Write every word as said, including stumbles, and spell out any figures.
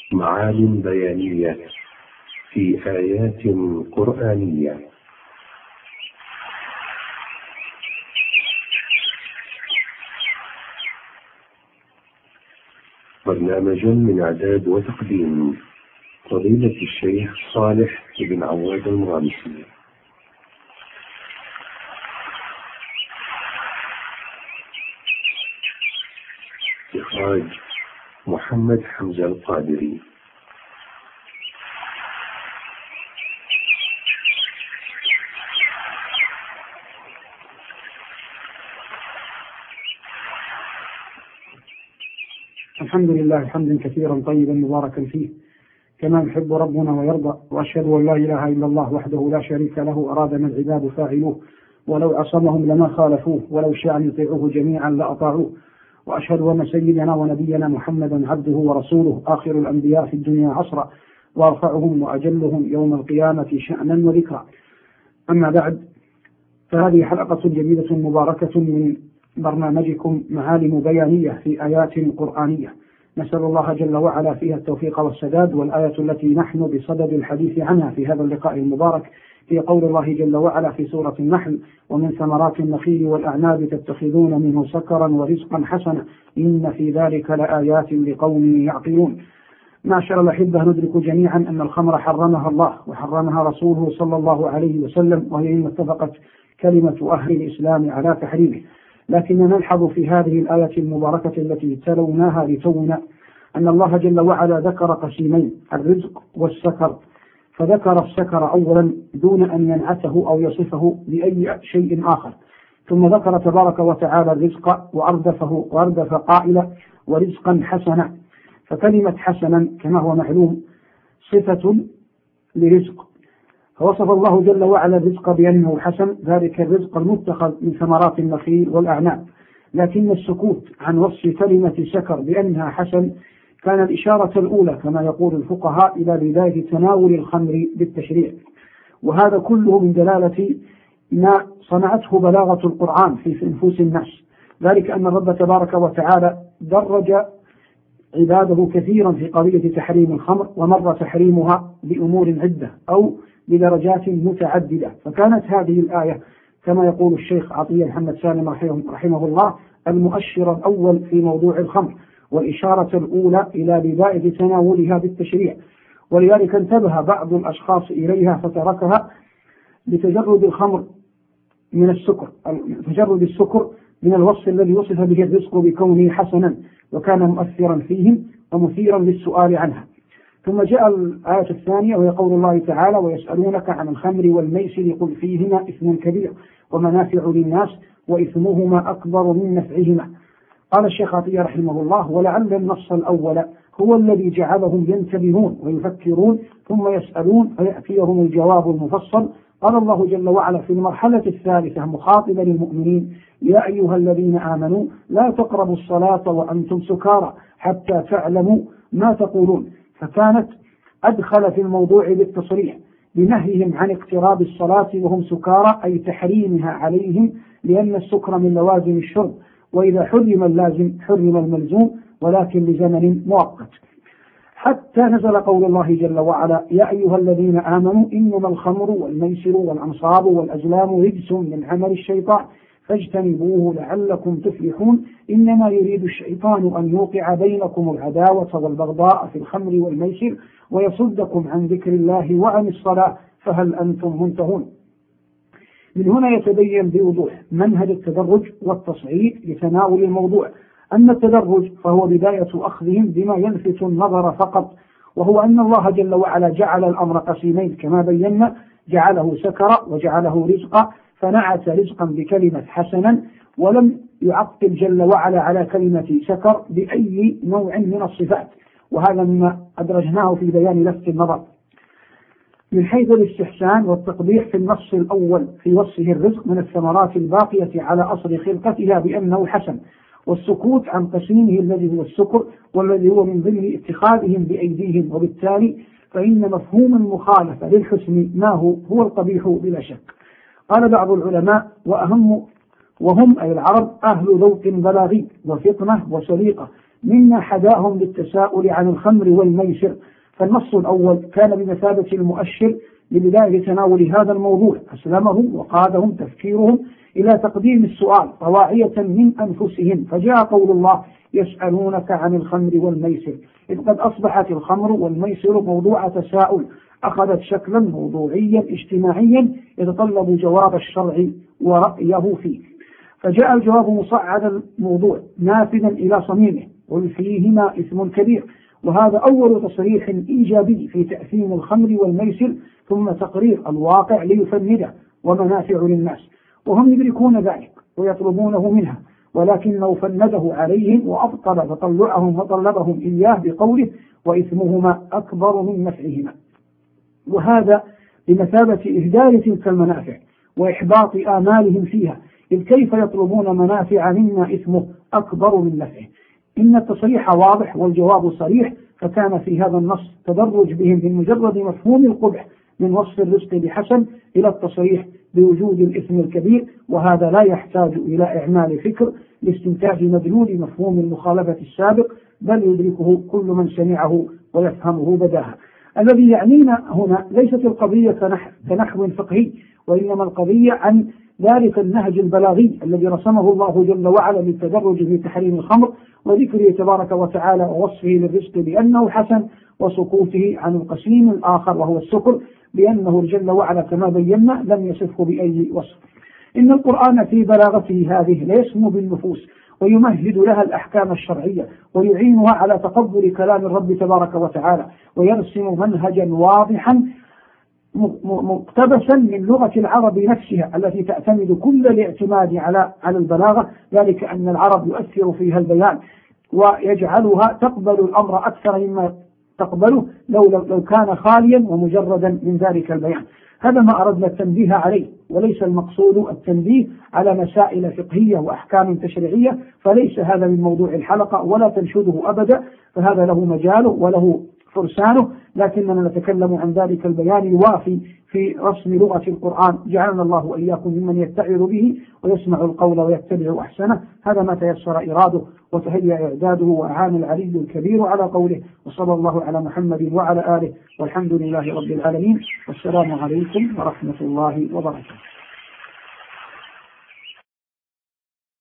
معان بيانية في آيات قرآنية. برنامج من إعداد وتقديم فضيلة الشيخ صالح بن عواد المغامسي. إخراج محمد حمزة القادري. الحمد لله حمدا كثيرا طيبا مباركا فيه كما يحب ربنا ويرضى، وأشهد أن لا إله إلا الله وحده لا شريك له أرادنا العباد فاعلوه، ولو عصمهم لما خالفوه، ولو شاء أن يطيعوه جميعا لأطاعوه. وأشهد أن سيدنا ونبينا محمدا عبده ورسوله آخر الأنبياء في الدنيا عصرا، وأرفعهم وأجلهم يوم القيامة شأنا وذكرا. أما بعد، فهذه حلقة جديدة مباركة من برنامجكم معالم بيانية في آيات قرآنية، نسأل الله جل وعلا فيها التوفيق والسداد. والآية التي نحن بصدد الحديث عنها في هذا اللقاء المبارك في قول الله جل وعلا في سورة النحل: ومن ثمرات النخيل والأعناب تتخذون منه سكرا ورزقا حسنا إن في ذلك لآيات لقوم يعقلون. معشر الأحبة، ندرك جميعا أن الخمر حرمها الله وحرمها رسوله صلى الله عليه وسلم، وهي إن اتفقت كلمة أهل الإسلام على تحريمه. لكن نلحظ في هذه الآية المباركة التي تلوناها لتونا أن الله جل وعلا ذكر قسيمين: الرزق والسكر. فذكر السكر أولا دون أن ينعته أو يصفه بأي شيء آخر، ثم ذكر تبارك وتعالى الرزق وأردفه وأردف قائلا: ورزقا حسنا. فكلمة حسنا كما هو معلوم صفة لرزق، فوصف الله جل وعلا الرزق بأنه حسن، ذلك الرزق المتخذ من ثمرات النخيل والأعناب. لكن السكوت عن وصف كلمة سكر بأنها حسن كان الإشارة الأولى كما يقول الفقهاء إلى بداية تناول الخمر بالتشريع، وهذا كله من دلالة ما صنعته بلاغة القرآن في نفوس الناس، ذلك أن الرب تبارك وتعالى درج عباده كثيرا في قضية تحريم الخمر، ومر تحريمها بأمور عدة أو بدرجات متعددة. فكانت هذه الآية كما يقول الشيخ عطية محمد سالم رحمه الله المؤشر الأول في موضوع الخمر، والإشارة الأولى إلى بداية تناولها بالتشريع. ولذلك انتبه بعض الأشخاص إليها فتركها لتجرد الخمر من السكر، تجرد السكر من الوصف الذي وصف به الرزق بكونه حسنا، وكان مؤثرا فيهم ومثيرا للسؤال عنها. ثم جاء الآية الثانية وهي قول الله تعالى: ويسألونك عن الخمر والميسر قل فيهما إثم كبير ومنافع للناس وإثمهما أكبر من نفعهما. قال الشيخ عطية رحمه الله: ولعل النص الأول هو الذي جعلهم ينتبهون ويفكرون ثم يسألون فيأتيهم الجواب المفصل. قال الله جل وعلا في المرحلة الثالثة مخاطبا المؤمنين: يا أيها الذين آمنوا لا تقربوا الصلاة وأنتم سكارى حتى تعلموا ما تقولون. فكانت أدخل في الموضوع بالتصريح بنهيهم عن اقتراب الصلاة وهم سكارى، أي تحريمها عليهم، لأن السكر من لوازم الشرب، وإذا حرم اللازم حرم الملزوم، ولكن لزمن مؤقت. حتى نزل قول الله جل وعلا: يا أيها الذين آمنوا إنما الخمر والميسر والأنصاب والأزلام رجس من عمل الشيطان فاجتنبوه لعلكم تفلحون إنما يريد الشيطان أن يوقع بينكم العداوة والبغضاء في الخمر والميسر ويصدكم عن ذكر الله وعن الصلاة فهل أنتم منتهون. من هنا يتبين بوضوح منهج التدرج والتصعيد لتناول الموضوع. أما التدرج فهو بداية أخذهم بما يلفت النظر فقط، وهو أن الله جل وعلا جعل الأمر قسيمين كما بينا: جعله سكر وجعله رزقا، فنعت رزقا بكلمة حسنا، ولم يعقل جل وعلا على كلمة سكر بأي نوع من الصفات، وهذا مما أدرجناه في بيان لفت النظر. من حيث الاستحسان والتقبيح في النص الأول في وصفه الرزق من الثمرات الباقية على أصل خلقتها بأنه حسن، والسكوت عن قسيمه الذي هو السكر والذي هو من ضمن اتخاذهم بأيديهم، وبالتالي فإن مفهوم المخالفة للحسن ما هو هو القبيح بلا شك. قال بعض العلماء: وأهم وهم أي العرب أهل ذوق بلاغي وفطنة وسليقة، مما حداهم للتساؤل عن الخمر والميسر. فالنص الأول كان بمثابة المؤشر لبداية تناول هذا الموضوع، أسلمهم وقادهم تفكيرهم إلى تقديم السؤال طواعية من أنفسهم، فجاء قول الله: يسألونك عن الخمر والميسر، إذ قد أصبحت الخمر والميسر موضوع تساؤل، أخذت شكلا موضوعيا اجتماعيا يتطلب جواب الشرع ورأيه فيه. فجاء الجواب مصعد الموضوع نافذا إلى صميمه: قل فيهما إثم كبير. وهذا أول تصريح إيجابي في تأثيم الخمر والميسر، ثم تقرير الواقع ليفنده ومنافع للناس، وهم يدركون ذلك ويطلبونه منها، ولكنه فنده عليهم وأبطل تطلعهم وطلبهم إياه بقوله: وإثمهما أكبر من نفعهما. وهذا بمثابة إهدار تلك المنافع وإحباط آمالهم فيها، إذ كيف يطلبون منافع مما إثمه أكبر من نفعه؟ إن التصريح واضح والجواب صريح، فكان في هذا النص تدرج بهم من مجرد مفهوم القبح من وصف الرزق بحسن إلى التصريح بوجود الإثم الكبير، وهذا لا يحتاج إلى إعمال فكر لاستنتاج مدلول مفهوم المخالفة السابق، بل يدركه كل من سمعه ويفهمه بداهة. الذي يعنينا هنا ليست القضية كنحو فقهي، وإنما القضية عن ذلك النهج البلاغي الذي رسمه الله جل وعلا للتدرج في تحريم الخمر وذكره تبارك وتعالى ووصفه للرزق بأنه حسن، وسكوته عن القسيم الآخر وهو السكر بأنه جل وعلا كما بينا لم يصفه بأي وصف. إن القرآن في بلاغته هذه ليسمو بالنفوس ويمهد لها الأحكام الشرعية ويعينها على تقبل كلام الرب تبارك وتعالى، ويرسم منهجا واضحا مقتبسا من لغة العرب نفسها التي تعتمد كل الاعتماد على على البلاغة، ذلك أن العرب يؤثر فيها البيان ويجعلها تقبل الأمر أكثر مما تقبله لو, لو كان خاليا ومجردا من ذلك البيان. هذا ما أردنا التنبيه عليه، وليس المقصود التنبيه على مسائل فقهية وأحكام تشريعية، فليس هذا من موضوع الحلقة ولا تنشده أبدا، فهذا له مجاله وله فرسانه، لكننا نتكلم عن ذلك البيان الوافي في رسم لغة القرآن. جعلنا الله وإياكم ممن يتعظ به ويسمع القول ويتبع أحسنه. هذا ما تيسر إراده وتهيأ إعداده، وأعان العلي الكبير على قوله. وصلى الله على محمد وعلى آله، والحمد لله رب العالمين، والسلام عليكم ورحمة الله وبركاته.